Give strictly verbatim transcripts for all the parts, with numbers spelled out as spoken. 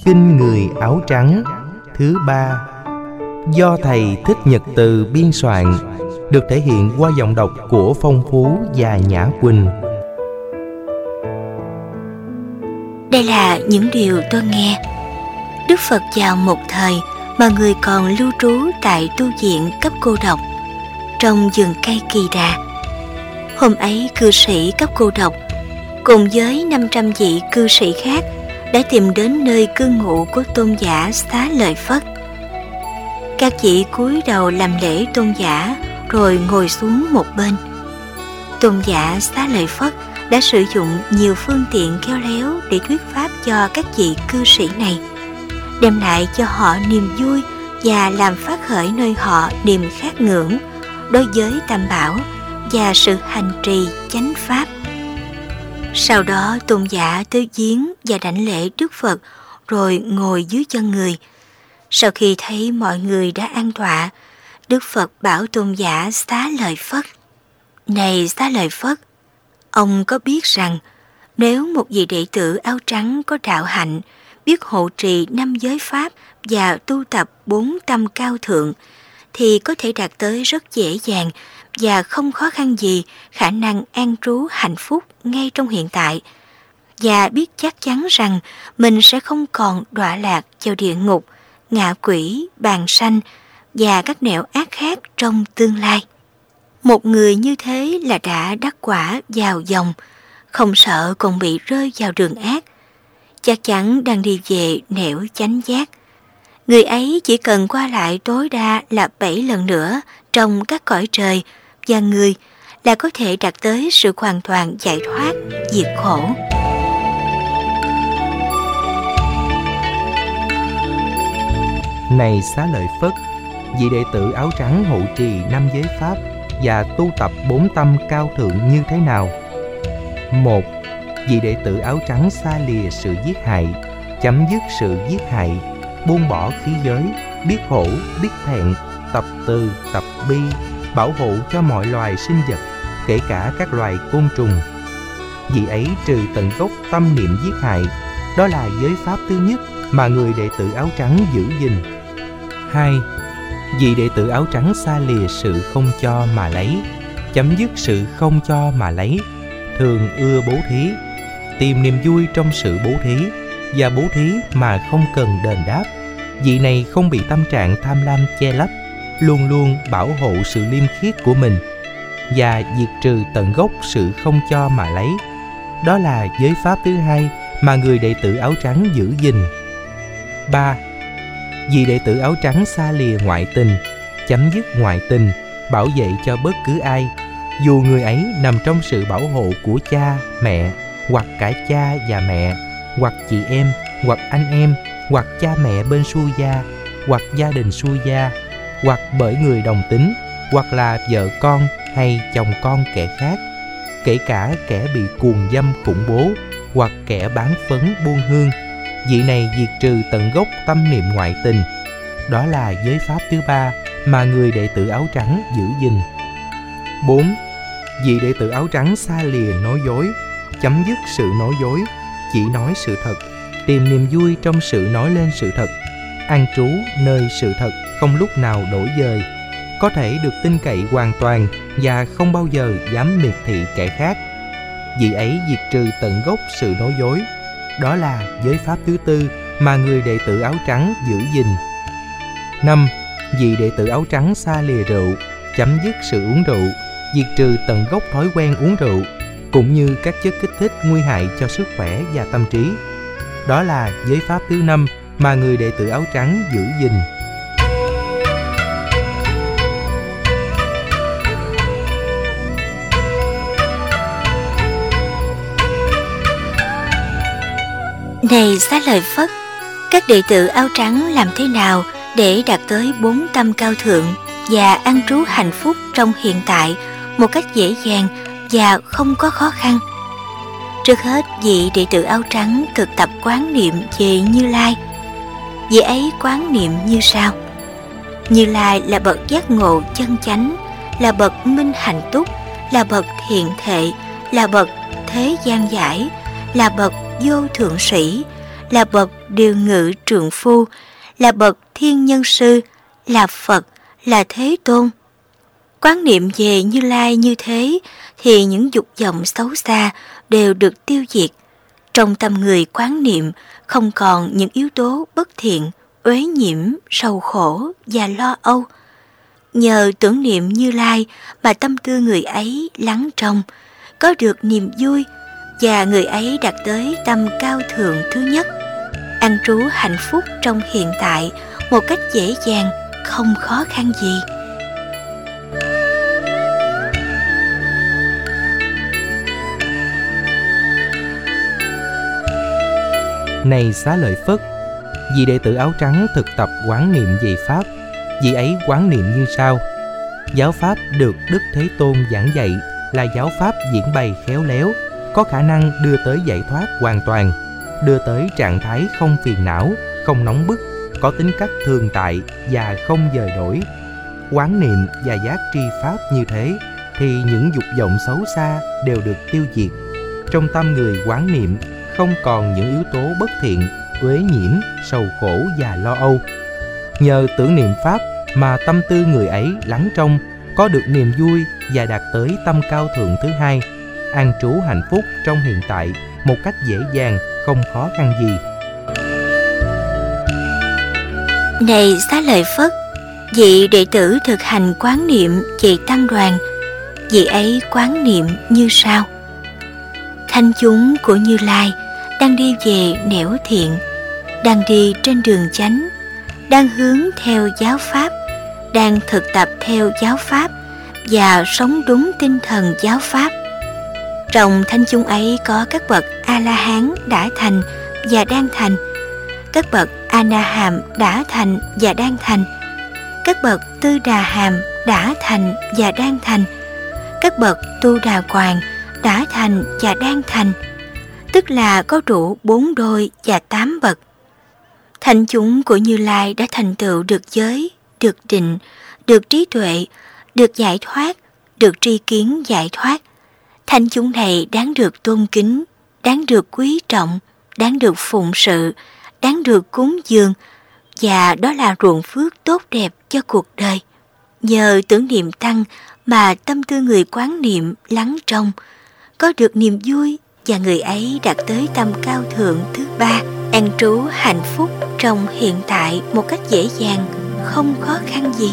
Kinh người áo trắng thứ ba, do thầy Thích Nhật Từ biên soạn, được thể hiện qua giọng đọc của Phong Phú và Nhã Quỳnh. Đây là những điều tôi nghe. Đức Phật vào một thời mà người còn lưu trú tại tu viện cấp cô độc trong vườn cây Kỳ Đà. Hôm ấy cư sĩ cấp cô độc cùng với năm trăm vị cư sĩ khác đã tìm đến nơi cư ngụ của tôn giả Xá Lợi Phất. Các vị cúi đầu làm lễ tôn giả rồi ngồi xuống một bên. Tôn giả Xá Lợi Phất đã sử dụng nhiều phương tiện khéo léo để thuyết pháp cho các vị cư sĩ này, đem lại cho họ niềm vui và làm phát khởi nơi họ niềm khát ngưỡng đối với Tam Bảo và sự hành trì chánh pháp. Sau đó tôn giả tới viếng và đảnh lễ Đức Phật rồi ngồi dưới chân người. Sau khi thấy mọi người đã an tọa, Đức Phật bảo tôn giả Xá Lợi Phất: Này Xá Lợi Phất, ông có biết rằng nếu một vị đệ tử áo trắng có đạo hạnh, biết hộ trì năm giới pháp và tu tập bốn tâm cao thượng, thì có thể đạt tới rất dễ dàng và không khó khăn gì khả năng an trú hạnh phúc ngay trong hiện tại, và biết chắc chắn rằng mình sẽ không còn đọa lạc vào địa ngục, ngạ quỷ, bàn sanh và các nẻo ác khác trong tương lai. Một người như thế là đã đắc quả vào dòng, không sợ còn bị rơi vào đường ác, chắc chắn đang đi về nẻo chánh giác. Người ấy chỉ cần qua lại tối đa là bảy lần nữa trong các cõi trời và người là có thể đạt tới sự hoàn toàn giải thoát, diệt khổ. Này Xá Lợi Phất, vị đệ tử áo trắng hộ trì năm giới pháp và tu tập bốn tâm cao thượng như thế nào? Một, vị đệ tử áo trắng xa lìa sự giết hại, chấm dứt sự giết hại, buông bỏ khí giới, biết hổ, biết thẹn, tập từ, tập bi, bảo hộ cho mọi loài sinh vật, kể cả các loài côn trùng. Vị ấy trừ tận gốc tâm niệm giết hại, đó là giới pháp thứ nhất mà người đệ tử áo trắng giữ gìn. Hai, vị đệ tử áo trắng xa lìa sự không cho mà lấy, chấm dứt sự không cho mà lấy, thường ưa bố thí, tìm niềm vui trong sự bố thí và bố thí mà không cần đền đáp. Vị này không bị tâm trạng tham lam che lấp, luôn luôn bảo hộ sự liêm khiết của mình và diệt trừ tận gốc sự không cho mà lấy. Đó là giới pháp thứ hai mà người đệ tử áo trắng giữ gìn. Ba, vị đệ tử áo trắng xa lìa ngoại tình, chấm dứt ngoại tình, bảo vệ cho bất cứ ai, dù người ấy nằm trong sự bảo hộ của cha, mẹ, hoặc cả cha và mẹ, hoặc chị em, hoặc anh em, hoặc cha mẹ bên xuôi gia, hoặc gia đình xuôi gia, hoặc bởi người đồng tính, hoặc là vợ con hay chồng con kẻ khác, kể cả kẻ bị cuồng dâm khủng bố, hoặc kẻ bán phấn buôn hương. Vị này diệt trừ tận gốc tâm niệm ngoại tình. Đó là giới pháp thứ ba mà người đệ tử áo trắng giữ gìn. Bốn, vị đệ tử áo trắng xa lìa nói dối, chấm dứt sự nói dối, chỉ nói sự thật, tìm niềm vui trong sự nói lên sự thật, an trú nơi sự thật, không lúc nào đổi dời, có thể được tin cậy hoàn toàn và không bao giờ dám miệt thị kẻ khác. Vị ấy diệt trừ tận gốc sự nói dối. Đó là giới pháp thứ tư mà người đệ tử áo trắng giữ gìn. Năm, vị đệ tử áo trắng xa lìa rượu, chấm dứt sự uống rượu, diệt trừ tận gốc thói quen uống rượu, cũng như các chất kích thích nguy hại cho sức khỏe và tâm trí. Đó là giới pháp thứ năm mà người đệ tử áo trắng giữ gìn. Này Xá Lợi Phất, các đệ tử áo trắng làm thế nào để đạt tới bốn tâm cao thượng và an trú hạnh phúc trong hiện tại một cách dễ dàng và không có khó khăn? Trước hết, vị đệ tử áo trắng thực tập quán niệm về Như Lai. Vị ấy quán niệm như sau: Như Lai là bậc giác ngộ chân chánh, là bậc minh hạnh túc, là bậc thiện thệ, là bậc thế gian giải, là bậc vô thượng sĩ, là bậc điều ngự trượng phu, là bậc thiên nhân sư, là Phật, là Thế Tôn. Quán niệm về Như Lai như thế thì những dục vọng xấu xa đều được tiêu diệt. Trong tâm người quán niệm không còn những yếu tố bất thiện, uế nhiễm, sầu khổ và lo âu. Nhờ tưởng niệm Như Lai mà tâm tư người ấy lắng trong, có được niềm vui, và người ấy đạt tới tâm cao thượng thứ nhất, an trú hạnh phúc trong hiện tại một cách dễ dàng, không khó khăn gì. Này Xá Lợi Phất, vị đệ tử áo trắng thực tập quán niệm về Pháp. Vị ấy quán niệm như sau: giáo Pháp được Đức Thế Tôn giảng dạy là giáo Pháp diễn bày khéo léo, có khả năng đưa tới giải thoát hoàn toàn, đưa tới trạng thái không phiền não, không nóng bức, có tính cách thường tại và không dời đổi. Quán niệm và giác tri Pháp như thế thì những dục vọng xấu xa đều được tiêu diệt. Trong tâm người quán niệm không còn những yếu tố bất thiện, uế nhiễm, sầu khổ và lo âu. Nhờ tưởng niệm Pháp mà tâm tư người ấy lắng trong, có được niềm vui và đạt tới tâm cao thượng thứ hai, an trú hạnh phúc trong hiện tại một cách dễ dàng, không khó khăn gì. Này Xá Lợi Phất, vị đệ tử thực hành quán niệm về tăng đoàn, vị ấy quán niệm như sau: thanh chúng của Như Lai đang đi về nẻo thiện, đang đi trên đường chánh, đang hướng theo giáo Pháp, đang thực tập theo giáo Pháp và sống đúng tinh thần giáo Pháp. Trong thanh chúng ấy có các bậc A-la-hán đã thành và đang thành, các bậc A-na-hàm đã thành và đang thành, các bậc Tư Đà Hàm đã thành và đang thành, các bậc Tu Đà Quàng đã thành và đang thành, tức là có đủ bốn đôi và tám bậc. Thanh chúng của Như Lai đã thành tựu được giới, được định, được trí tuệ, được giải thoát, được tri kiến giải thoát. Thanh chúng này đáng được tôn kính, đáng được quý trọng, đáng được phụng sự, đáng được cúng dường, và đó là ruộng phước tốt đẹp cho cuộc đời. Nhờ tưởng niệm tăng mà tâm tư người quán niệm lắng trong, có được niềm vui, và người ấy đạt tới tâm cao thượng thứ ba, an trú hạnh phúc trong hiện tại một cách dễ dàng, không khó khăn gì.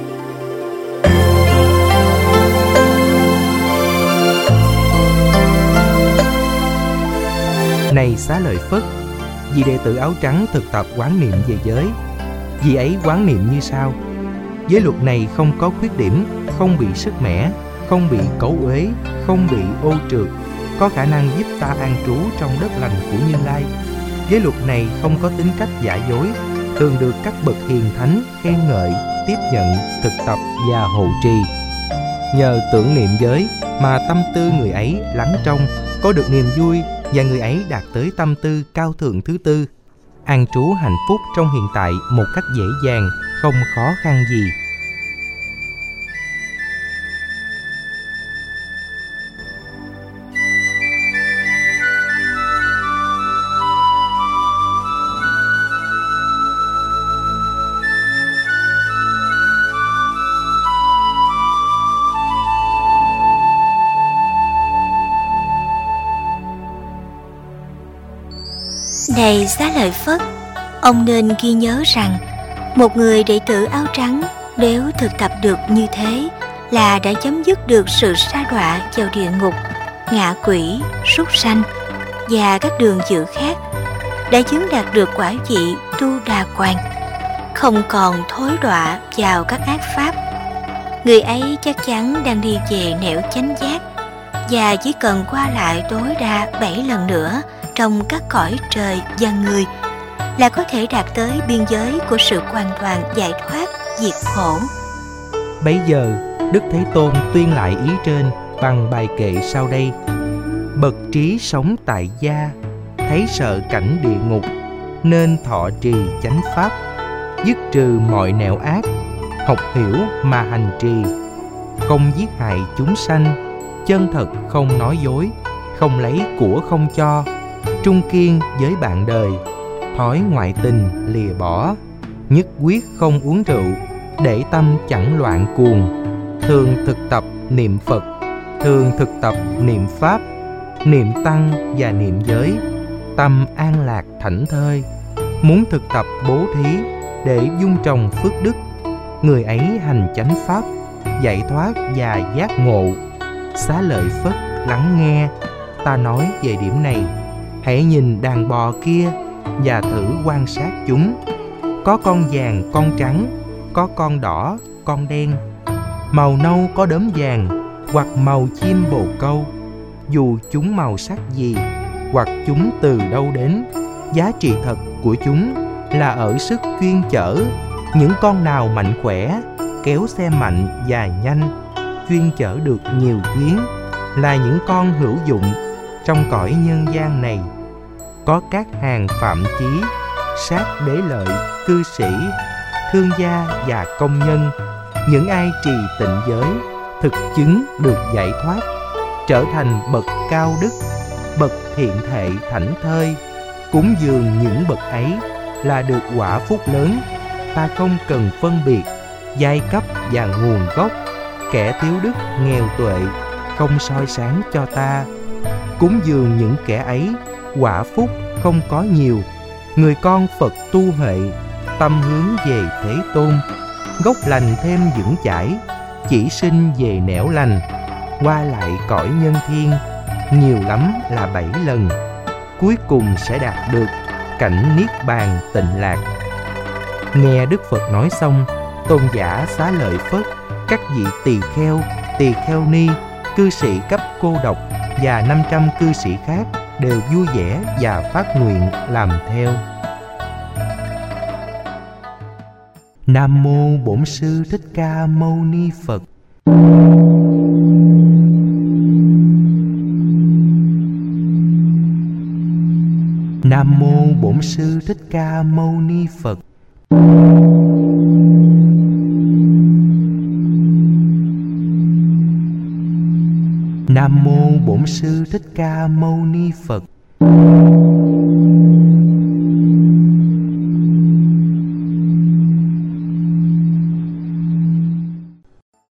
Này Xá Lợi Phất, vị đệ tử áo trắng thực tập quán niệm về giới. Vị ấy quán niệm như sau: giới luật này không có khuyết điểm, không bị sứt mẻ, không bị cấu uế, không bị ô trượt, có khả năng giúp ta an trú trong đất lành của Như Lai. Giới luật này không có tính cách giả dối, thường được các bậc hiền thánh khen ngợi, tiếp nhận, thực tập và hộ trì. Nhờ tưởng niệm giới mà tâm tư người ấy lắng trong, có được niềm vui, và người ấy đạt tới tâm tư cao thượng thứ tư, an trú hạnh phúc trong hiện tại một cách dễ dàng, không khó khăn gì. Này Xá Lợi Phất, ông nên ghi nhớ rằng một người đệ tử áo trắng nếu thực tập được như thế là đã chấm dứt được sự sa đọa vào địa ngục, ngạ quỷ, súc sanh và các đường dự khác, đã chứng đạt được quả vị Tu Đà Quàng, không còn thối đọa vào các ác pháp. Người ấy chắc chắn đang đi về nẻo chánh giác, và chỉ cần qua lại tối đa bảy lần nữa trong các cõi trời và người là có thể đạt tới biên giới của sự hoàn toàn giải thoát, diệt khổ. Bấy giờ, Đức Thế Tôn tuyên lại ý trên bằng bài kệ sau đây: bậc trí sống tại gia, thấy sợ cảnh địa ngục, nên thọ trì chánh pháp, dứt trừ mọi nẻo ác, học hiểu mà hành trì, không giết hại chúng sanh, chân thật không nói dối, không lấy của không cho, trung kiên với bạn đời, thói ngoại tình lìa bỏ, nhất quyết không uống rượu, để tâm chẳng loạn cuồng, thường thực tập niệm Phật, thường thực tập niệm Pháp, niệm Tăng và niệm giới, tâm an lạc thảnh thơi. Muốn thực tập bố thí để dung trồng phước đức, người ấy hành chánh Pháp, giải thoát và giác ngộ. Xá Lợi Phất lắng nghe, ta nói về điểm này. Hãy nhìn đàn bò kia và thử quan sát chúng. Có con vàng, con trắng, có con đỏ, con đen. Màu nâu có đốm vàng, hoặc màu chim bồ câu. Dù chúng màu sắc gì, hoặc chúng từ đâu đến, giá trị thật của chúng là ở sức chuyên chở. Những con nào mạnh khỏe, kéo xe mạnh và nhanh, chuyên chở được nhiều chuyến, là những con hữu dụng trong cõi nhân gian này. Có các hàng phạm chí, sát đế lợi, cư sĩ, thương gia và công nhân, những ai trì tịnh giới, thực chứng được giải thoát, trở thành bậc cao đức, bậc thiện thệ thảnh thơi. Cúng dường những bậc ấy là được quả phúc lớn. Ta không cần phân biệt giai cấp và nguồn gốc, kẻ thiếu đức nghèo tuệ, không soi sáng cho ta. Cúng dường những kẻ ấy, quả phúc không có nhiều. Người con Phật tu huệ, tâm hướng về Thế Tôn, gốc lành thêm vững chãi, chỉ sinh về nẻo lành. Qua lại cõi nhân thiên, nhiều lắm là bảy lần, cuối cùng sẽ đạt được cảnh niết bàn tịnh lạc. Nghe Đức Phật nói xong, tôn giả Xá Lợi Phất, các vị tỳ kheo, tỳ kheo ni, cư sĩ cấp cô độc và năm trăm cư sĩ khác đều vui vẻ và phát nguyện làm theo. Nam mô Bổn Sư Thích Ca Mâu Ni Phật. Nam mô Bổn Sư Thích Ca Mâu Ni Phật. Nam mô Bổn Sư Thích Ca Mâu Ni Phật.